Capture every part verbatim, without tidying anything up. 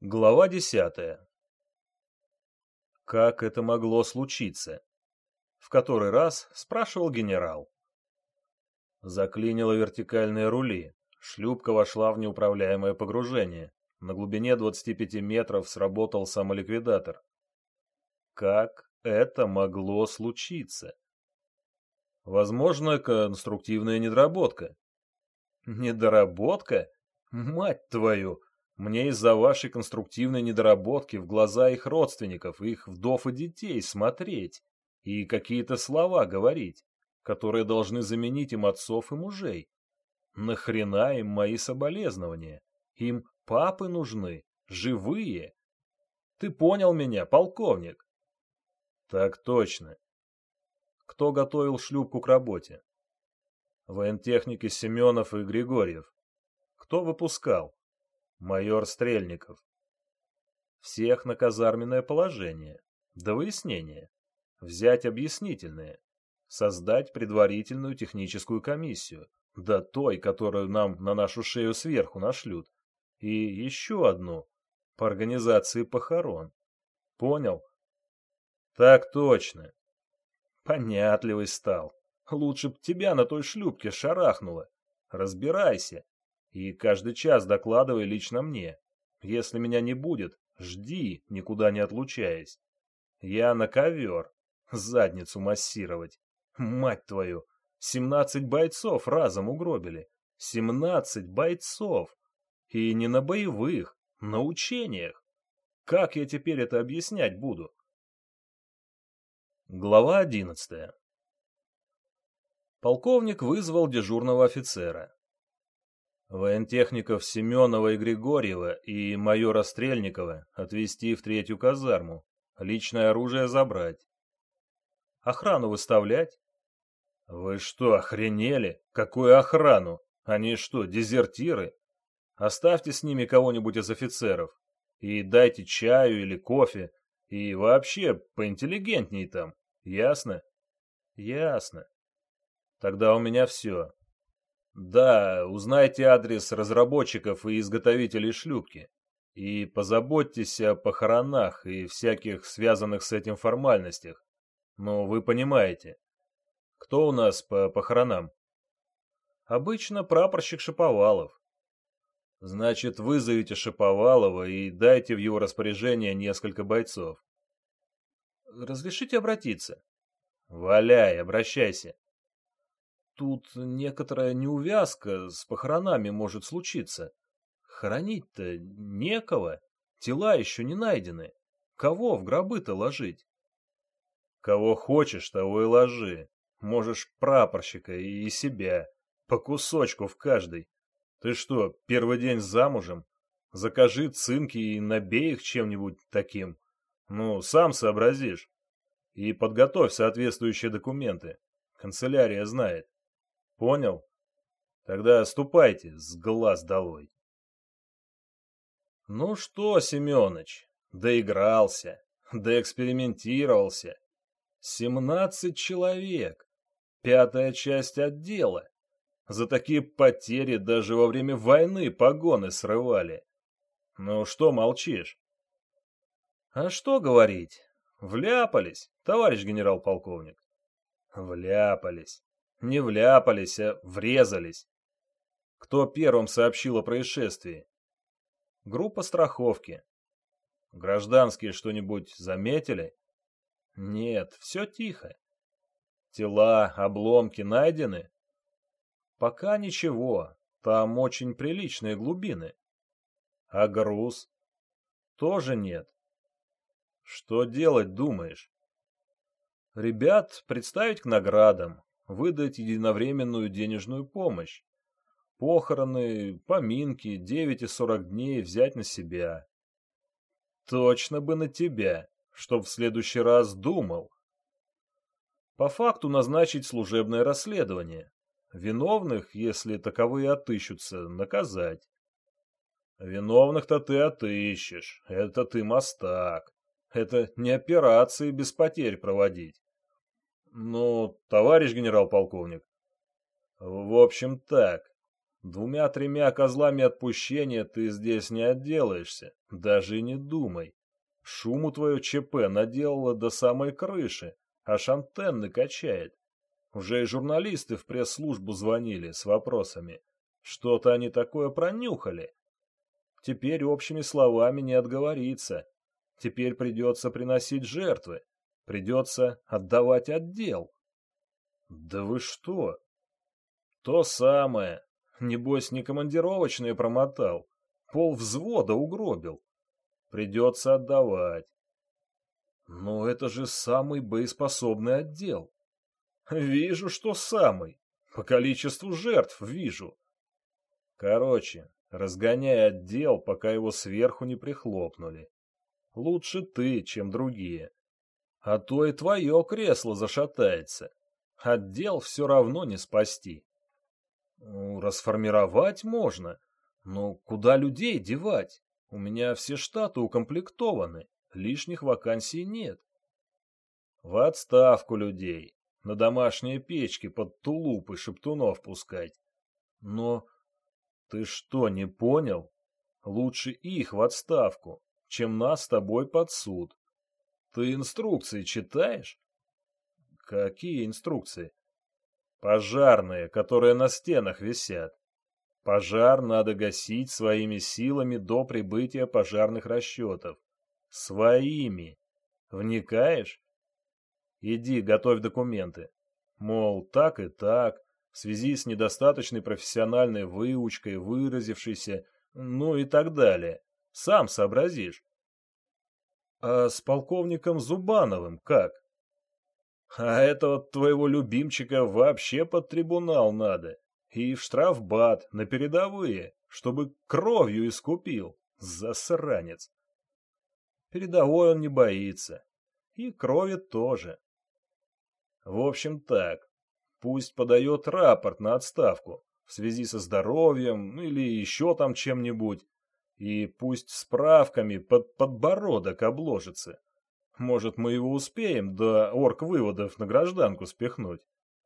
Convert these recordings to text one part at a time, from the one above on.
Глава десятая. Как это могло случиться? В который раз спрашивал генерал. Заклинило вертикальные рули. Шлюпка вошла в неуправляемое погружение. На глубине двадцати пяти метров сработал самоликвидатор. Как это могло случиться? Возможно, конструктивная недоработка. Недоработка? Мать твою! Мне из-за вашей конструктивной недоработки в глаза их родственников, их вдов и детей смотреть и какие-то слова говорить, которые должны заменить им отцов и мужей. Нахрена им мои соболезнования? Им папы нужны, живые. Ты понял меня, полковник? Так точно. Кто готовил шлюпку к работе? Воентехники Семенов и Григорьев. Кто выпускал? Майор Стрельников. Всех на казарменное положение. До выяснения. Взять объяснительные. Создать предварительную техническую комиссию. До той, которую нам на нашу шею сверху нашлют. И еще одну. По организации похорон. Понял? Так точно. Понятливый стал. Лучше б тебя на той шлюпке шарахнуло. Разбирайся. И каждый час докладывай лично мне. Если меня не будет, жди, никуда не отлучаясь. Я на ковер. Задницу массировать. Мать твою, семнадцать бойцов разом угробили. Семнадцать бойцов. И не на боевых, на учениях. Как я теперь это объяснять буду? Глава одиннадцатая. Полковник вызвал дежурного офицера. Воентехников Семенова и Григорьева и майора Стрельникова отвезти в третью казарму, личное оружие забрать. Охрану выставлять? Вы что, охренели? Какую охрану? Они что, дезертиры? Оставьте с ними кого-нибудь из офицеров. И дайте чаю или кофе. И вообще, поинтеллигентней там. Ясно? Ясно. Тогда у меня все. Да, узнайте адрес разработчиков и изготовителей шлюпки. И позаботьтесь о похоронах и всяких связанных с этим формальностях. Ну, вы понимаете. Кто у нас по похоронам? Обычно прапорщик Шаповалов. Значит, вызовите Шаповалова и дайте в его распоряжение несколько бойцов. Разрешите обратиться? Валяй, обращайся. Тут некоторая неувязка с похоронами может случиться. Хоронить-то некого, тела еще не найдены. Кого в гробы-то ложить? Кого хочешь, того и ложи. Можешь прапорщика и себя, по кусочку в каждый. Ты что, первый день замужем? Закажи цинки и набей их чем-нибудь таким. Ну, сам сообразишь. И подготовь соответствующие документы. Канцелярия знает. Понял? Тогда ступайте, с глаз долой. Ну что, Семёныч, доигрался, доэкспериментировался. Семнадцать человек, пятая часть отдела. За такие потери даже во время войны погоны срывали. Ну что молчишь? А что говорить? Вляпались, товарищ генерал-полковник. Вляпались. Не вляпались, а врезались. Кто первым сообщил о происшествии? Группа страховки. Гражданские что-нибудь заметили? Нет, все тихо. Тела, обломки найдены? Пока ничего, там очень приличные глубины. А груз? Тоже нет. Что делать, думаешь? Ребят представить к наградам, выдать единовременную денежную помощь. Похороны, поминки, девять и сорок дней взять на себя. Точно бы на тебя, чтоб в следующий раз думал. По факту назначить служебное расследование. Виновных, если таковые отыщутся, наказать. Виновных-то ты отыщешь, это ты мастак. Это не операции без потерь проводить. Ну, товарищ генерал-полковник. В общем так, Двумя-тремя козлами отпущения ты здесь не отделаешься, даже и не думай. Шуму твое ЧП наделало до самой крыши, аж антенны качает. Уже и журналисты в пресс-службу звонили с вопросами. Что-то они такое пронюхали. Теперь общими словами не отговориться. Теперь придется приносить жертвы. Придется отдавать отдел. Да вы что? То самое. Небось, не командировочные промотал. Пол взвода угробил. Придется отдавать. Но это же самый боеспособный отдел. Вижу, что самый. По количеству жертв вижу. Короче, разгоняй отдел, пока его сверху не прихлопнули. Лучше ты, чем другие. А то и твое кресло зашатается. Отдел все равно не спасти. Ну, расформировать можно, но куда людей девать? У меня все штаты укомплектованы, лишних вакансий нет. В отставку людей, на домашние печки под тулупы шептунов пускать. Но ты что, не понял? Лучше их в отставку, чем нас с тобой под суд. Ты инструкции читаешь? Какие инструкции? Пожарные, которые на стенах висят. Пожар надо гасить своими силами до прибытия пожарных расчетов. Своими. Вникаешь? Иди, готовь документы. Мол, так и так, в связи с недостаточной профессиональной выучкой, выразившейся, ну и так далее. Сам сообразишь. А с полковником Зубановым как? А этого твоего любимчика вообще под трибунал надо. И в штрафбат, на передовые, чтобы кровью искупил. Засранец. Передовой он не боится. И крови тоже. В общем так, пусть подает рапорт на отставку в связи со здоровьем или еще там чем-нибудь. И пусть справками под подбородок обложится. Может, мы его успеем до оргвыводов на гражданку спихнуть.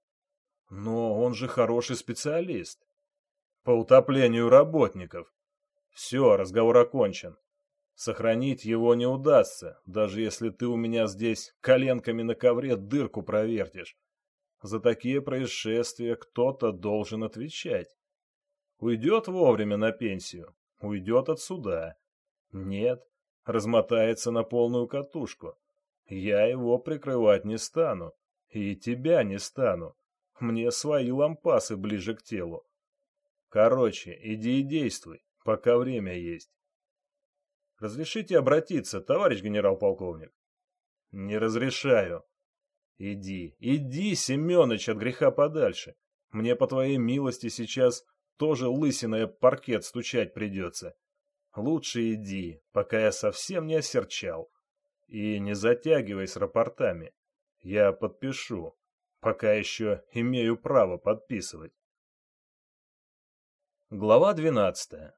Но он же хороший специалист. По утоплению работников. Все, разговор окончен. Сохранить его не удастся, даже если ты у меня здесь коленками на ковре дырку провертишь. За такие происшествия кто-то должен отвечать. Уйдет вовремя на пенсию, уйдет от суда. Нет, размотается на полную катушку. Я его прикрывать не стану. И тебя не стану. Мне свои лампасы ближе к телу. Короче, иди и действуй, пока время есть. Разрешите обратиться, товарищ генерал-полковник? Не разрешаю. Иди, иди, Семёныч, от греха подальше. Мне по твоей милости сейчас тоже лысиной об паркет стучать придется. Лучше иди, пока я совсем не осерчал. И не затягивай с рапортами. Я подпишу, пока еще имею право подписывать. Глава двенадцатая.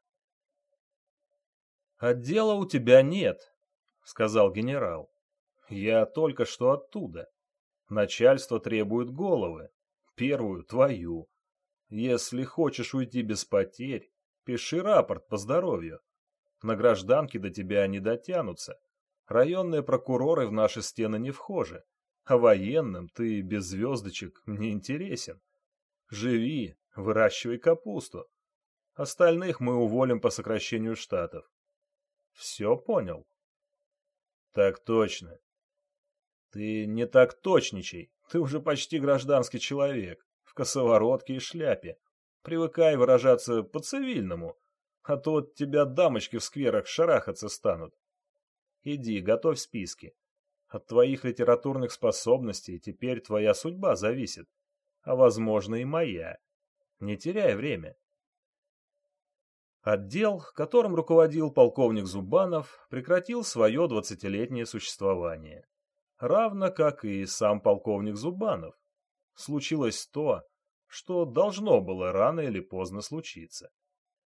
«Отдела у тебя нет», — сказал генерал. «Я только что оттуда. Начальство требует головы. Первую — твою. Если хочешь уйти без потерь, пиши рапорт по здоровью. На гражданке до тебя не дотянутся. Районные прокуроры в наши стены не вхожи, а военным ты без звездочек не интересен. Живи, выращивай капусту. Остальных мы уволим по сокращению штатов. Все понял?» «Так точно». «Ты не так точничай, ты уже почти гражданский человек, в косоворотке и шляпе. Привыкай выражаться по-цивильному, а то от тебя дамочки в скверах шарахаться станут. Иди, готовь списки. От твоих литературных способностей теперь твоя судьба зависит, а, возможно, и моя. Не теряй время». Отдел, которым руководил полковник Зубанов, прекратил свое двадцатилетнее существование. Равно как и сам полковник Зубанов. Случилось то, что должно было рано или поздно случиться.